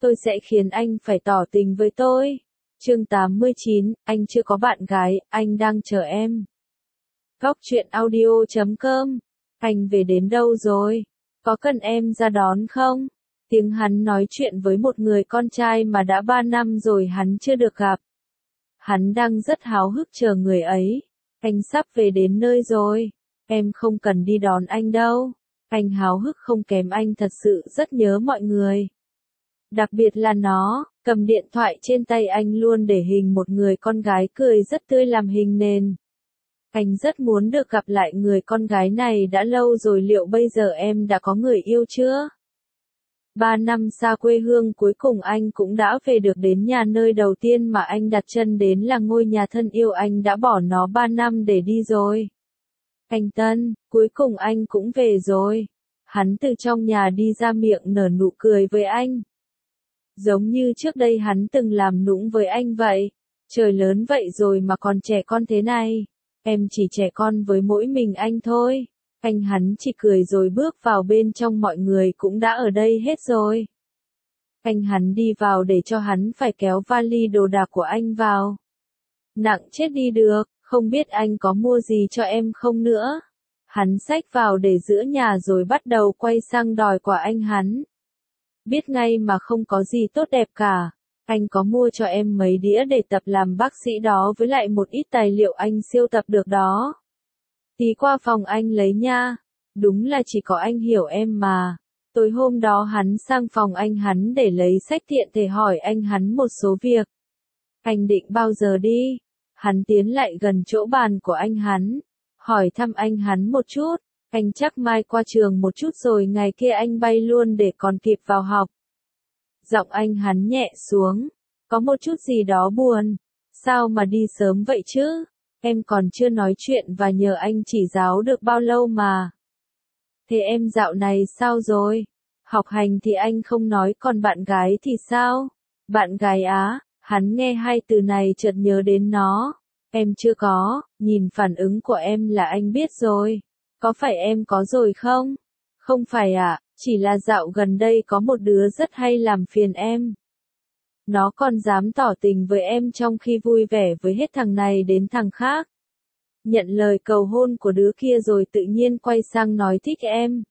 tôi sẽ khiến anh phải tỏ tình với tôi. Chương 89, anh chưa có bạn gái, anh đang chờ em. Góc truyện audio.com. Anh về đến đâu rồi? Có cần em ra đón không? Tiếng hắn nói chuyện với một người con trai mà đã 3 năm rồi hắn chưa được gặp. Hắn đang rất háo hức chờ người ấy. Anh sắp về đến nơi rồi. Em không cần đi đón anh đâu. Anh háo hức không kém anh, thật sự rất nhớ mọi người. Đặc biệt là nó, cầm điện thoại trên tay anh luôn để hình một người con gái cười rất tươi làm hình nền. Anh rất muốn được gặp lại người con gái này đã lâu rồi, liệu bây giờ em đã có người yêu chưa? 3 năm xa quê hương, cuối cùng anh cũng đã về được đến nhà, nơi đầu tiên mà anh đặt chân đến là ngôi nhà thân yêu. Anh đã bỏ nó 3 năm để đi rồi. Anh Tân, cuối cùng anh cũng về rồi. Hắn từ trong nhà đi ra, miệng nở nụ cười với anh. Giống như trước đây hắn từng làm nũng với anh vậy. Trời lớn vậy rồi mà còn trẻ con thế này. Em chỉ trẻ con với mỗi mình anh thôi. Hắn chỉ cười rồi bước vào bên trong, mọi người cũng đã ở đây hết rồi. Hắn đi vào để cho hắn phải kéo vali đồ đạc của anh vào. Nặng chết đi được, không biết anh có mua gì cho em không nữa. Hắn xách vào để giữa nhà rồi bắt đầu quay sang đòi quà hắn. Biết ngay mà không có gì tốt đẹp cả. Anh có mua cho em mấy đĩa để tập làm bác sĩ đó, với lại một ít tài liệu anh siêu tập được đó. Tí qua phòng anh lấy nha. Đúng là chỉ có anh hiểu em mà. Tối hôm đó hắn sang phòng hắn để lấy sách, tiện thể hỏi hắn một số việc. Anh định bao giờ đi? Hắn tiến lại gần chỗ bàn của hắn, hỏi thăm hắn một chút. Anh chắc mai qua trường một chút rồi ngày kia anh bay luôn để còn kịp vào học. Giọng hắn nhẹ xuống, có một chút gì đó buồn. Sao mà đi sớm vậy chứ? Em còn chưa nói chuyện và nhờ anh chỉ giáo được bao lâu mà. Thế em dạo này sao rồi? Học hành thì anh không nói, còn bạn gái thì sao? Bạn gái á? Hắn nghe hai từ này chợt nhớ đến nó. Em chưa có, nhìn phản ứng của em là anh biết rồi. Có phải em có rồi không? Không phải ạ, chỉ là dạo gần đây có một đứa rất hay làm phiền em. Nó còn dám tỏ tình với em trong khi vui vẻ với hết thằng này đến thằng khác. Nhận lời cầu hôn của đứa kia rồi tự nhiên quay sang nói thích em.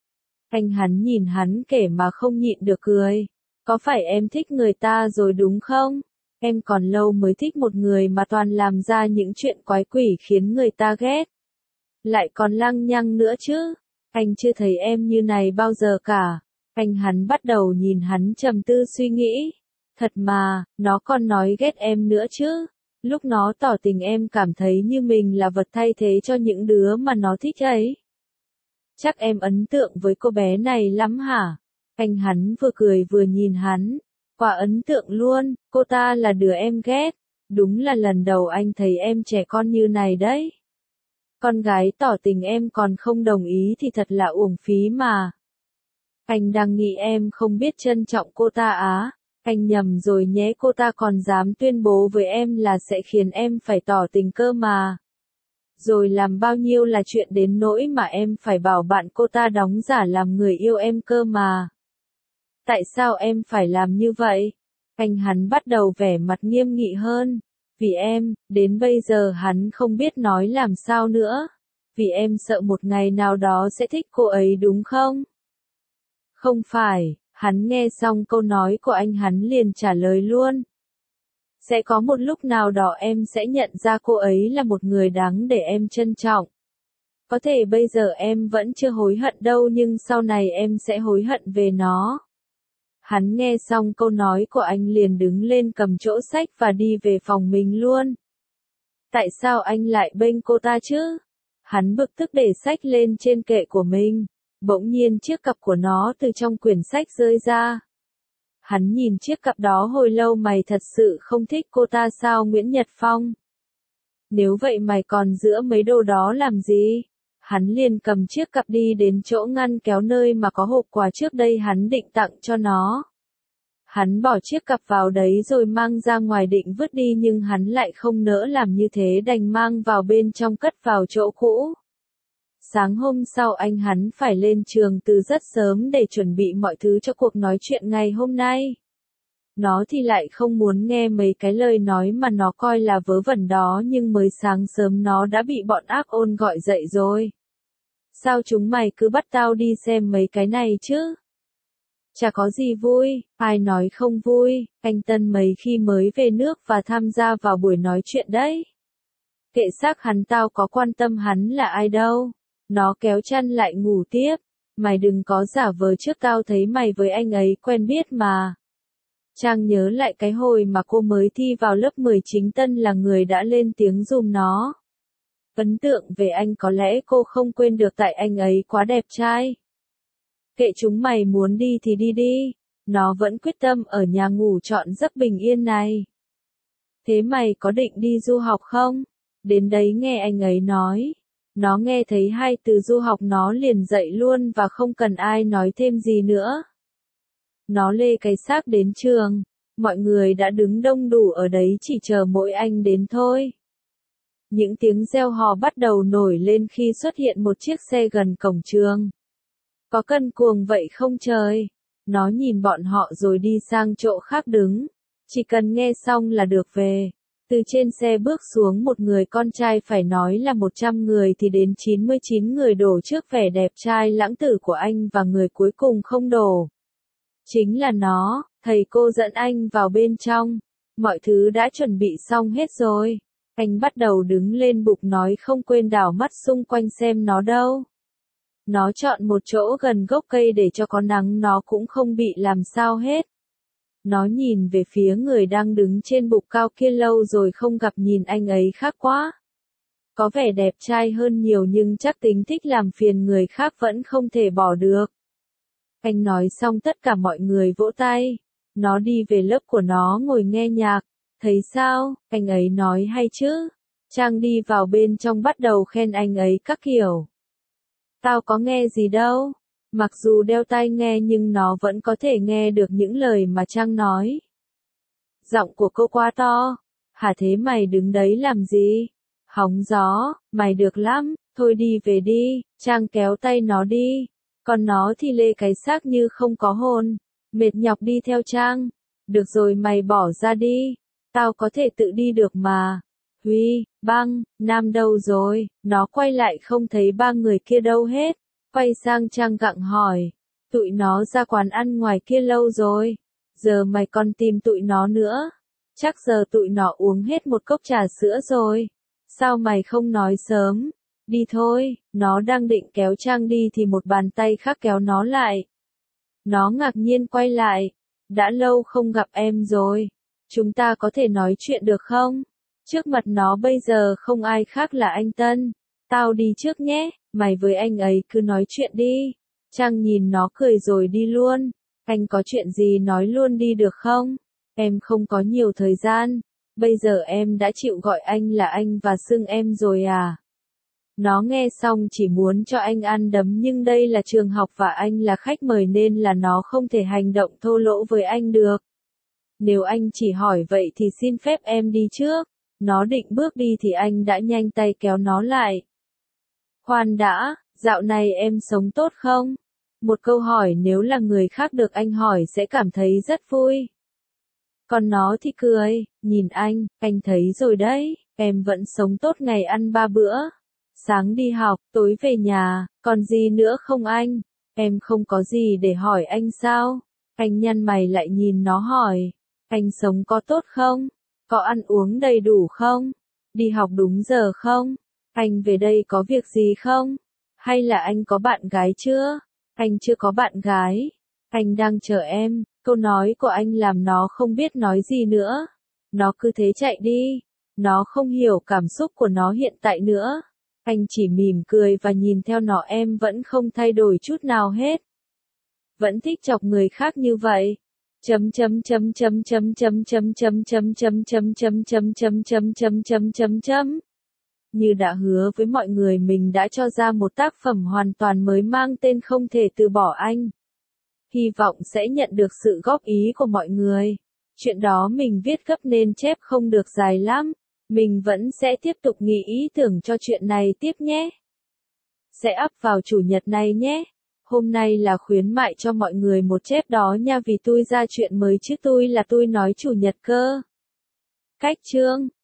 Hắn nhìn hắn kể mà không nhịn được cười. Có phải em thích người ta rồi đúng không? Em còn lâu mới thích một người mà toàn làm ra những chuyện quái quỷ khiến người ta ghét. Lại còn lăng nhăng nữa chứ. Anh chưa thấy em như này bao giờ cả. Hắn bắt đầu nhìn hắn trầm tư suy nghĩ. Thật mà, nó còn nói ghét em nữa chứ. Lúc nó tỏ tình em cảm thấy như mình là vật thay thế cho những đứa mà nó thích ấy. Chắc em ấn tượng với cô bé này lắm hả? Hắn vừa cười vừa nhìn hắn. Quả ấn tượng luôn, cô ta là đứa em ghét. Đúng là lần đầu anh thấy em trẻ con như này đấy. Con gái tỏ tình em còn không đồng ý thì thật là uổng phí mà. Anh đang nghĩ em không biết trân trọng cô ta á. Anh nhầm rồi nhé, cô ta còn dám tuyên bố với em là sẽ khiến em phải tỏ tình cơ mà. Rồi làm bao nhiêu là chuyện đến nỗi mà em phải bảo bạn cô ta đóng giả làm người yêu em cơ mà. Tại sao em phải làm như vậy? Hắn bắt đầu vẻ mặt nghiêm nghị hơn. Vì em, đến bây giờ hắn không biết nói làm sao nữa. Vì em sợ một ngày nào đó sẽ thích cô ấy đúng không? Không phải, hắn nghe xong câu nói của hắn liền trả lời luôn. Sẽ có một lúc nào đó em sẽ nhận ra cô ấy là một người đáng để em trân trọng. Có thể bây giờ em vẫn chưa hối hận đâu, nhưng sau này em sẽ hối hận về nó. Hắn nghe xong câu nói của liền đứng lên cầm chỗ sách và đi về phòng mình luôn. Tại sao anh lại bênh cô ta chứ? Hắn bực tức để sách lên trên kệ của mình. Bỗng nhiên chiếc cặp của nó từ trong quyển sách rơi ra. Hắn nhìn chiếc cặp đó hồi lâu. Mày thật sự không thích cô ta sao Nguyễn Nhật Phong? Nếu vậy mày còn giữ mấy đồ đó làm gì? Hắn liền cầm chiếc cặp đi đến chỗ ngăn kéo nơi mà có hộp quà trước đây hắn định tặng cho nó. Hắn bỏ chiếc cặp vào đấy rồi mang ra ngoài định vứt đi, nhưng hắn lại không nỡ làm như thế, đành mang vào bên trong cất vào chỗ cũ. Sáng hôm sau hắn phải lên trường từ rất sớm để chuẩn bị mọi thứ cho cuộc nói chuyện ngày hôm nay. Nó thì lại không muốn nghe mấy cái lời nói mà nó coi là vớ vẩn đó, nhưng mới sáng sớm nó đã bị bọn ác ôn gọi dậy rồi. Sao chúng mày cứ bắt tao đi xem mấy cái này chứ? Chả có gì vui, ai nói không vui, anh Tân mấy khi mới về nước và tham gia vào buổi nói chuyện đấy. Kệ xác hắn, tao có quan tâm hắn là ai đâu. Nó kéo chăn lại ngủ tiếp. Mày đừng có giả vờ, trước tao thấy mày với anh ấy quen biết mà. Trang nhớ lại cái hồi mà cô mới thi vào lớp 10, chính Tân là người đã lên tiếng giùm nó. Ấn tượng về anh có lẽ cô không quên được tại anh ấy quá đẹp trai. Kệ chúng mày, muốn đi thì đi đi. Nó vẫn quyết tâm ở nhà ngủ trọn giấc bình yên này. Thế mày có định đi du học không? Đến đấy nghe anh ấy nói. Nó nghe thấy hai từ du học nó liền dậy luôn và không cần ai nói thêm gì nữa. Nó lê cái xác đến trường. Mọi người đã đứng đông đủ ở đấy chỉ chờ mỗi anh đến thôi. Những tiếng reo hò bắt đầu nổi lên khi xuất hiện một chiếc xe gần cổng trường. Có cân cuồng vậy không trời? Nó nhìn bọn họ rồi đi sang chỗ khác đứng. Chỉ cần nghe xong là được về. Từ trên xe bước xuống một người con trai, phải nói là 100 người thì đến 99 người đổ trước vẻ đẹp trai lãng tử của anh, và người cuối cùng không đổ. Chính là nó. Thầy cô dẫn anh vào bên trong. Mọi thứ đã chuẩn bị xong hết rồi. Anh bắt đầu đứng lên bục nói, không quên đảo mắt xung quanh xem nó đâu. Nó chọn một chỗ gần gốc cây để cho có nắng nó cũng không bị làm sao hết. Nó nhìn về phía người đang đứng trên bục cao kia, lâu rồi không gặp, nhìn anh ấy khác quá. Có vẻ đẹp trai hơn nhiều nhưng chắc tính thích làm phiền người khác vẫn không thể bỏ được. Anh nói xong tất cả mọi người vỗ tay. Nó đi về lớp của nó ngồi nghe nhạc. Thấy sao, anh ấy nói hay chứ? Trang đi vào bên trong bắt đầu khen anh ấy các kiểu. Tao có nghe gì đâu. Mặc dù đeo tai nghe nhưng nó vẫn có thể nghe được những lời mà Trang nói. Giọng của cô quá to. Hả, thế mày đứng đấy làm gì? Hóng gió, mày được lắm, thôi đi về đi. Trang kéo tay nó đi. Còn nó thì lê cái xác như không có hồn. Mệt nhọc đi theo Trang. Được rồi, mày bỏ ra đi. Tao có thể tự đi được mà. Huy, Băng, Nam đâu rồi? Nó quay lại không thấy ba người kia đâu hết. Quay sang Trang gặng hỏi. Tụi nó ra quán ăn ngoài kia lâu rồi. Giờ mày còn tìm tụi nó nữa. Chắc giờ tụi nó uống hết một cốc trà sữa rồi. Sao mày không nói sớm? Đi thôi. Nó đang định kéo Trang đi thì một bàn tay khác kéo nó lại. Nó ngạc nhiên quay lại. Đã lâu không gặp em rồi. Chúng ta có thể nói chuyện được không? Trước mặt nó bây giờ không ai khác là anh Tân. Tao đi trước nhé, mày với anh ấy cứ nói chuyện đi. Trang nhìn nó cười rồi đi luôn. Anh có chuyện gì nói luôn đi được không? Em không có nhiều thời gian. Bây giờ em đã chịu gọi anh là anh và xưng em rồi à? Nó nghe xong chỉ muốn cho anh ăn đấm, nhưng đây là trường học và anh là khách mời nên là nó không thể hành động thô lỗ với anh được. Nếu anh chỉ hỏi vậy thì xin phép em đi trước. Nó định bước đi thì anh đã nhanh tay kéo nó lại. Khoan đã, dạo này em sống tốt không? Một câu hỏi nếu là người khác được anh hỏi sẽ cảm thấy rất vui. Còn nó thì cười, nhìn anh thấy rồi đấy, em vẫn sống tốt, ngày ăn 3 bữa. Sáng đi học, tối về nhà, còn gì nữa không anh? Em không có gì để hỏi anh sao? Anh nhăn mày lại nhìn nó hỏi. Anh sống có tốt không? Có ăn uống đầy đủ không? Đi học đúng giờ không? Anh về đây có việc gì không? Hay là anh có bạn gái chưa? Anh chưa có bạn gái. Anh đang chờ em. Câu nói của anh làm nó không biết nói gì nữa. Nó cứ thế chạy đi. Nó không hiểu cảm xúc của nó hiện tại nữa. Anh chỉ mỉm cười và nhìn theo nó, em vẫn không thay đổi chút nào hết. Vẫn thích chọc người khác như vậy. Chấm chấm chấm chấm chấm chấm chấm chấm chấm chấm chấm chấm chấm chấm chấm chấm chấm chấm chấm. Như đã hứa với mọi người, mình đã cho ra một tác phẩm hoàn toàn mới mang tên Không Thể Từ Bỏ Anh. Hy vọng sẽ nhận được sự góp ý của mọi người. Chuyện đó mình viết gấp nên chép không được dài lắm. Mình vẫn sẽ tiếp tục nghĩ ý tưởng cho chuyện này tiếp nhé. Sẽ up vào chủ nhật này nhé. Hôm nay là khuyến mại cho mọi người một chép đó nha vì tôi ra chuyện mới chứ tôi là tôi nói chủ nhật cơ. Cách chương